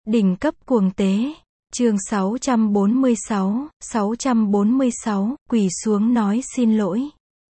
Đỉnh cấp cuồng tế. Chương 646, quỳ xuống nói xin lỗi.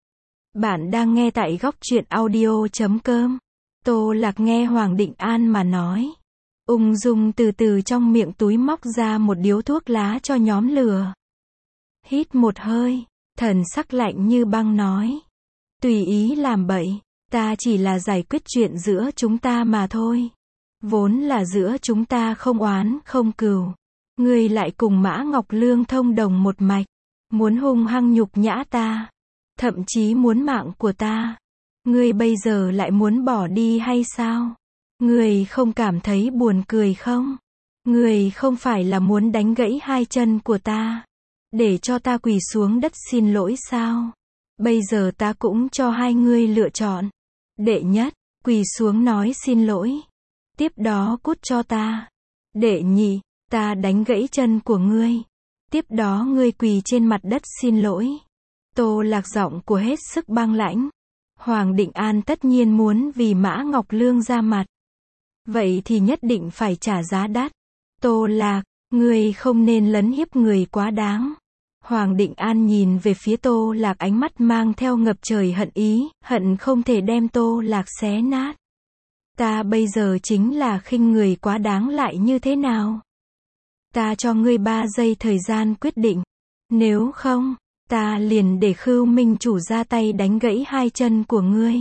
Bạn đang nghe tại góc truyện audio.com. Tô Lạc nghe Hoàng Định An mà nói. Ung dung từ từ trong miệng túi móc ra một điếu thuốc lá cho nhóm lửa. Hít một hơi, thần sắc lạnh như băng nói. Tùy ý làm bậy, ta chỉ là giải quyết chuyện giữa chúng ta mà thôi. Vốn là giữa chúng ta không oán không cừu. Ngươi lại cùng Mã Ngọc Lương thông đồng một mạch. Muốn hung hăng nhục nhã ta. Thậm chí muốn mạng của ta. Ngươi bây giờ lại muốn bỏ đi hay sao? Ngươi không cảm thấy buồn cười không? Ngươi không phải là muốn đánh gãy hai chân của ta. Để cho ta quỳ xuống đất xin lỗi sao? Bây giờ ta cũng cho hai ngươi lựa chọn. Đệ nhất, quỳ xuống nói xin lỗi. Tiếp đó cút cho ta. Đệ nhị, ta đánh gãy chân của ngươi. Tiếp đó ngươi quỳ trên mặt đất xin lỗi. Tô Lạc giọng của hết sức băng lãnh. Hoàng Định An tất nhiên muốn vì Mã Ngọc Lương ra mặt. Vậy thì nhất định phải trả giá đắt. Tô Lạc, ngươi không nên lấn hiếp người quá đáng. Hoàng Định An nhìn về phía Tô Lạc, ánh mắt mang theo ngập trời hận ý, hận không thể đem Tô Lạc xé nát. Ta bây giờ chính là khinh người quá đáng lại như thế nào? Ta cho ngươi 3 giây thời gian quyết định. Nếu không, ta liền để Khưu Minh Chủ ra tay đánh gãy hai chân của ngươi.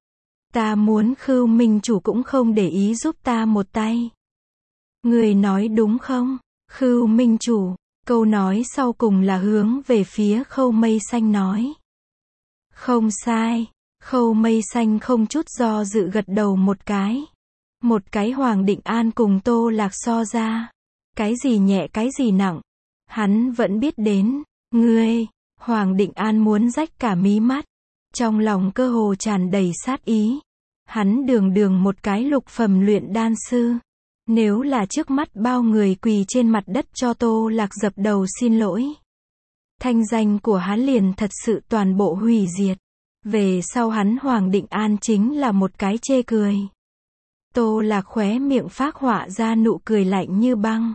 Ta muốn Khưu Minh Chủ cũng không để ý giúp ta một tay. Ngươi nói đúng không? Khưu Minh Chủ. Câu nói sau cùng là hướng về phía Khâu Mây Xanh nói. Không sai. Khâu Mây Xanh không chút do dự gật đầu một cái. Một cái Hoàng Định An cùng Tô Lạc so ra. Cái gì nhẹ cái gì nặng. Hắn vẫn biết đến. Ngươi. Hoàng Định An muốn rách cả mí mắt. Trong lòng cơ hồ tràn đầy sát ý. Hắn đường một cái lục phẩm luyện đan sư. Nếu là trước mắt bao người quỳ trên mặt đất cho Tô Lạc dập đầu xin lỗi. Thanh danh của hắn liền thật sự toàn bộ hủy diệt. Về sau hắn Hoàng Định An chính là một cái chê cười. Tô Lạc khóe miệng phác họa ra nụ cười lạnh như băng.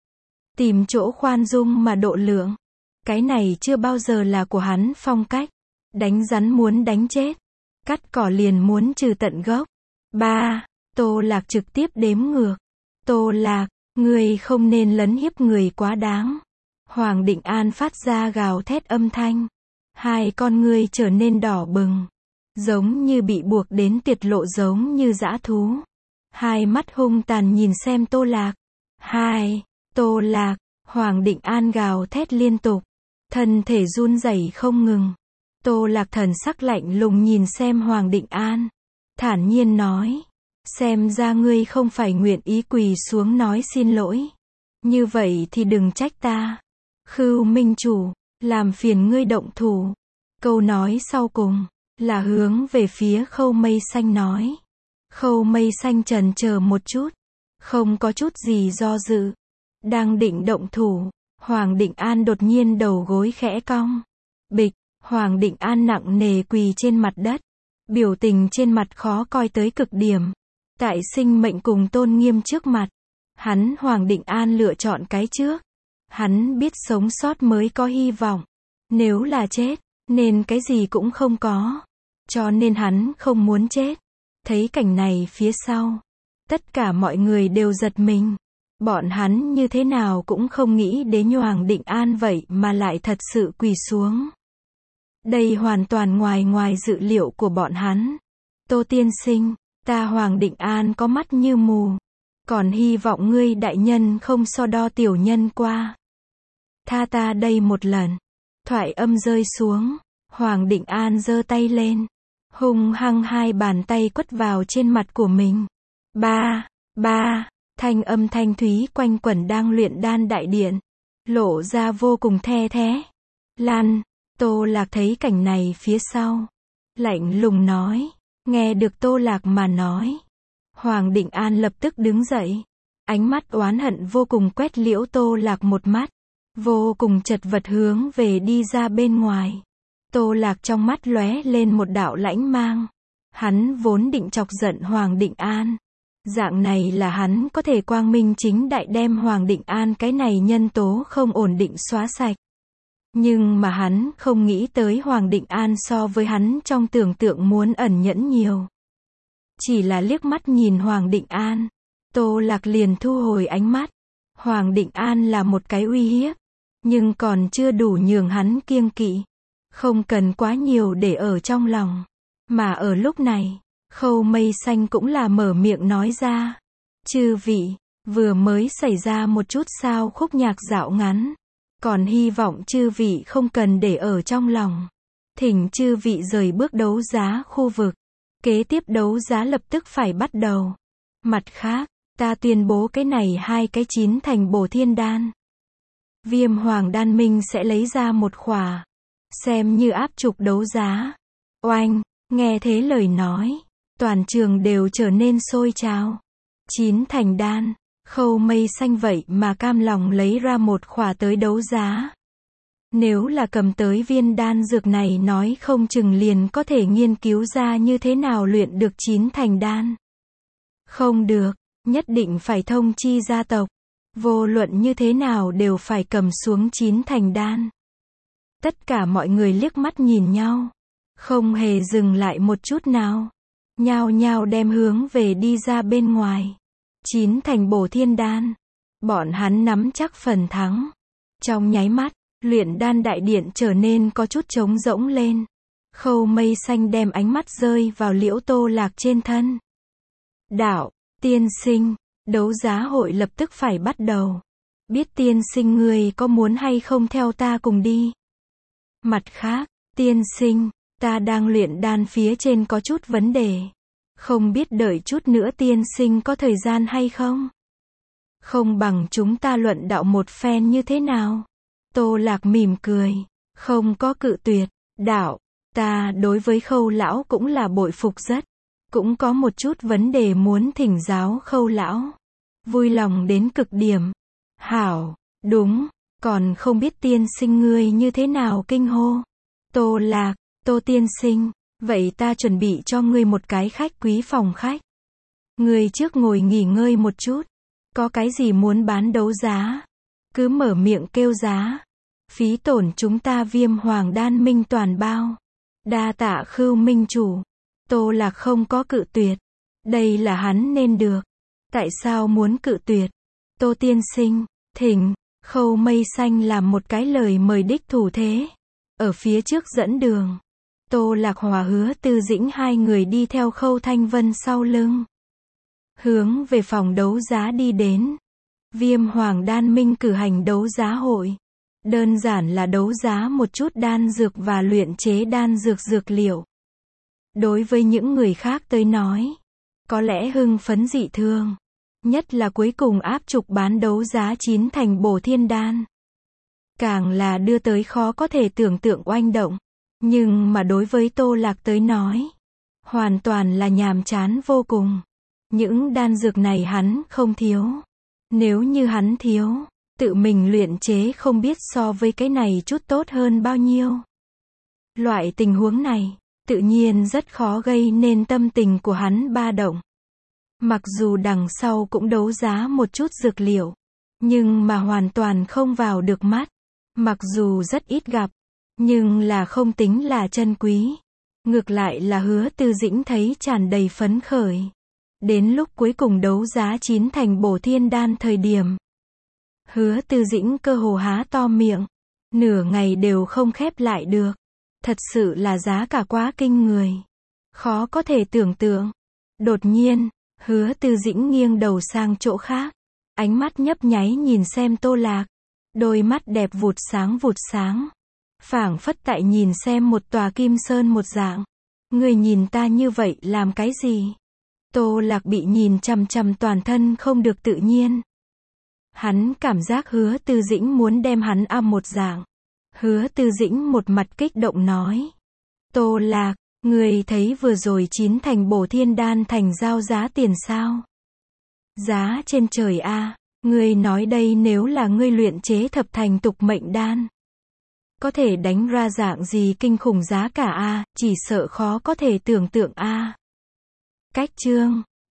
Tìm chỗ khoan dung mà độ lượng. Cái này chưa bao giờ là của hắn phong cách. Đánh rắn muốn đánh chết. Cắt cỏ liền muốn trừ tận gốc. 3. Tô Lạc trực tiếp đếm ngược. Tô Lạc, ngươi không nên lấn hiếp người quá đáng. Hoàng Định An phát ra gào thét âm thanh. Hai con ngươi trở nên đỏ bừng. Giống như bị buộc đến tuyệt lộ, giống như dã thú. Hai mắt hung tàn nhìn xem Tô Lạc. Tô Lạc, Hoàng Định An gào thét liên tục. Thân thể run rẩy không ngừng. Tô Lạc thần sắc lạnh lùng nhìn xem Hoàng Định An. Thản nhiên nói. Xem ra ngươi không phải nguyện ý quỳ xuống nói xin lỗi. Như vậy thì đừng trách ta. Khưu Minh Chủ, làm phiền ngươi động thủ. Câu nói sau cùng là hướng về phía Khâu Mây Xanh nói. Khâu Mây Xanh chần chờ một chút. Không có chút gì do dự. Đang định động thủ. Hoàng Định An đột nhiên đầu gối khẽ cong. Bịch, Hoàng Định An nặng nề quỳ trên mặt đất. Biểu tình trên mặt khó coi tới cực điểm. Tại sinh mệnh cùng tôn nghiêm trước mặt. Hắn Hoàng Định An lựa chọn cái trước. Hắn biết sống sót mới có hy vọng. Nếu là chết, nên cái gì cũng không có. Cho nên hắn không muốn chết. Thấy cảnh này phía sau. Tất cả mọi người đều giật mình. Bọn hắn như thế nào cũng không nghĩ đến Hoàng Định An vậy mà lại thật sự quỳ xuống. Đây hoàn toàn ngoài dự liệu của bọn hắn. Tô tiên sinh, ta Hoàng Định An có mắt như mù. Còn hy vọng ngươi đại nhân không so đo tiểu nhân qua. Tha ta đây một lần. Thoại âm rơi xuống. Hoàng Định An giơ tay lên. Hung hăng hai bàn tay quất vào trên mặt của mình. Ba. Thanh âm thanh thúy quanh quẩn đang luyện đan đại điện. Lộ ra vô cùng the thé. Lan. Tô Lạc thấy cảnh này phía sau. Lạnh lùng nói. Nghe được Tô Lạc mà nói. Hoàng Định An lập tức đứng dậy. Ánh mắt oán hận vô cùng quét liễu Tô Lạc một mắt. Vô cùng chật vật hướng về đi ra bên ngoài. Tô Lạc trong mắt lóe lên một đạo lãnh mang. Hắn vốn định chọc giận Hoàng Định An. Dạng này là hắn có thể quang minh chính đại đem Hoàng Định An cái này nhân tố không ổn định xóa sạch. Nhưng mà hắn không nghĩ tới Hoàng Định An so với hắn trong tưởng tượng muốn ẩn nhẫn nhiều. Chỉ là liếc mắt nhìn Hoàng Định An, Tô Lạc liền thu hồi ánh mắt. Hoàng Định An là một cái uy hiếp, nhưng còn chưa đủ nhường hắn kiêng kỵ. Không cần quá nhiều để ở trong lòng. Mà ở lúc này, Khâu Mây Xanh cũng là mở miệng nói ra. Chư vị, vừa mới xảy ra một chút sao khúc nhạc dạo ngắn. Còn hy vọng chư vị không cần để ở trong lòng. Thỉnh chư vị rời bước đấu giá khu vực. Kế tiếp đấu giá lập tức phải bắt đầu. Mặt khác, ta tuyên bố cái này 2 cái 9 thành bổ thiên đan. Viêm Hoàng Đan Minh sẽ lấy ra một khỏa. Xem như áp trục đấu giá. Oanh, nghe thế lời nói. Toàn trường đều trở nên sôi trào. 9 thành đan. Khâu Mây Xanh vậy mà cam lòng lấy ra một khỏa tới đấu giá. Nếu là cầm tới viên đan dược này nói không chừng liền có thể nghiên cứu ra như thế nào luyện được 9 thành đan. Không được, nhất định phải thông chi gia tộc. Vô luận như thế nào đều phải cầm xuống 9 thành đan. Tất cả mọi người liếc mắt nhìn nhau. Không hề dừng lại một chút nào. Nhao nhao đem hướng về đi ra bên ngoài. 9 thành bổ thiên đan. Bọn hắn nắm chắc phần thắng. Trong nháy mắt, luyện đan đại điện trở nên có chút trống rỗng lên. Khâu Mây Xanh đem ánh mắt rơi vào Liễu Tô Lạc trên thân. Đạo, tiên sinh, đấu giá hội lập tức phải bắt đầu. Biết tiên sinh ngươi có muốn hay không theo ta cùng đi? Mặt khác, tiên sinh, ta đang luyện đan phía trên có chút vấn đề. Không biết đợi chút nữa tiên sinh có thời gian hay không? Không bằng chúng ta luận đạo một phen như thế nào? Tô Lạc mỉm cười. Không có cự tuyệt. Đạo, ta đối với Khâu lão cũng là bội phục rất. Cũng có một chút vấn đề muốn thỉnh giáo Khâu lão. Vui lòng đến cực điểm. Hảo, đúng, còn không biết tiên sinh ngươi như thế nào kinh hô. Tô Lạc, Tô tiên sinh, vậy ta chuẩn bị cho ngươi một cái khách quý phòng khách. Ngươi trước ngồi nghỉ ngơi một chút. Có cái gì muốn bán đấu giá? Cứ mở miệng kêu giá. Phí tổn chúng ta Viêm Hoàng Đan Minh toàn bao. Đa tạ Khưu minh chủ. Tô Lạc không có cự tuyệt. Đây là hắn nên được. Tại sao muốn cự tuyệt? Tô tiên sinh, thỉnh. Khâu Mây Xanh làm một cái lời mời đích thủ thế. Ở phía trước dẫn đường. Tô Lạc Hòa Hứa Tư Dĩnh hai người đi theo Khâu Thanh Vân sau lưng. Hướng về phòng đấu giá đi đến. Viêm Hoàng Đan Minh cử hành đấu giá hội. Đơn giản là đấu giá một chút đan dược và luyện chế đan dược dược liệu. Đối với những người khác tới nói, có lẽ hưng phấn dị thường. Nhất là cuối cùng áp trục bán đấu giá 9 thành bổ thiên đan. Càng là đưa tới khó có thể tưởng tượng oanh động. Nhưng mà đối với Tô Lạc tới nói, hoàn toàn là nhàm chán vô cùng. Những đan dược này hắn không thiếu. Nếu như hắn thiếu, tự mình luyện chế không biết so với cái này chút tốt hơn bao nhiêu. Loại tình huống này, tự nhiên rất khó gây nên tâm tình của hắn ba động. Mặc dù đằng sau cũng đấu giá một chút dược liệu, nhưng mà hoàn toàn không vào được mắt. Mặc dù rất ít gặp, nhưng là không tính là chân quý. Ngược lại là Hứa Tư Dĩnh thấy tràn đầy phấn khởi. Đến lúc cuối cùng đấu giá 9 thành bổ thiên đan thời điểm, Hứa Tư Dĩnh cơ hồ há to miệng, nửa ngày đều không khép lại được. Thật sự là giá cả quá kinh người. Khó có thể tưởng tượng. Đột nhiên, Hứa Tư Dĩnh nghiêng đầu sang chỗ khác. Ánh mắt nhấp nháy nhìn xem Tô Lạc. Đôi mắt đẹp vụt sáng. Phảng phất tại nhìn xem một tòa kim sơn một dạng. Người nhìn ta như vậy làm cái gì? Tô Lạc bị nhìn chằm chằm toàn thân không được tự nhiên. Hắn cảm giác Hứa Tư Dĩnh muốn đem hắn âm một dạng. Hứa Tư Dĩnh một mặt kích động nói. Tô Lạc, người thấy vừa rồi 9 thành bổ thiên đan thành giao giá tiền sao? Giá trên trời a, ngươi nói đây nếu là ngươi luyện chế thập thành tục mệnh đan. Có thể đánh ra dạng gì kinh khủng giá cả a, chỉ sợ khó có thể tưởng tượng a. Cách chương